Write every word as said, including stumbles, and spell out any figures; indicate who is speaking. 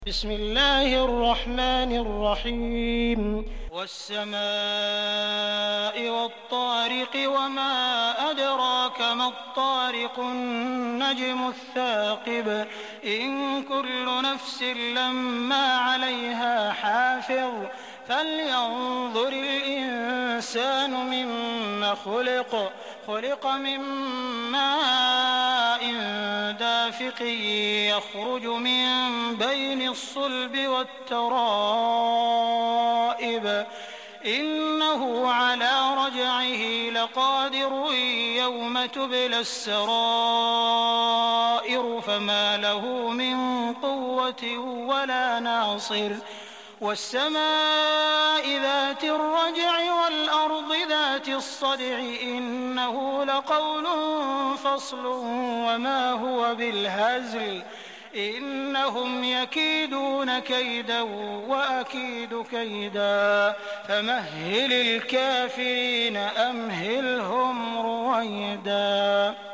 Speaker 1: بسم الله الرحمن الرحيم والسماء والطارق وما أدراك ما الطارق النجم الثاقب إن كل نفس لما عليها حافظ فلينظر الإنسان مما خلق خلق من ماء دافق يخرج من بين الصلب والترائب إنه على رجعه لقادر يوم تبلى السرائر فما له من قوة ولا ناصر والسماء ذات الرجع والأرض ذات الصدع إنه لقول فصل وما هو بالهزل إنهم يكيدون كيدا وأكيد كيدا فمهل الكافرين أمهلهم رويدا.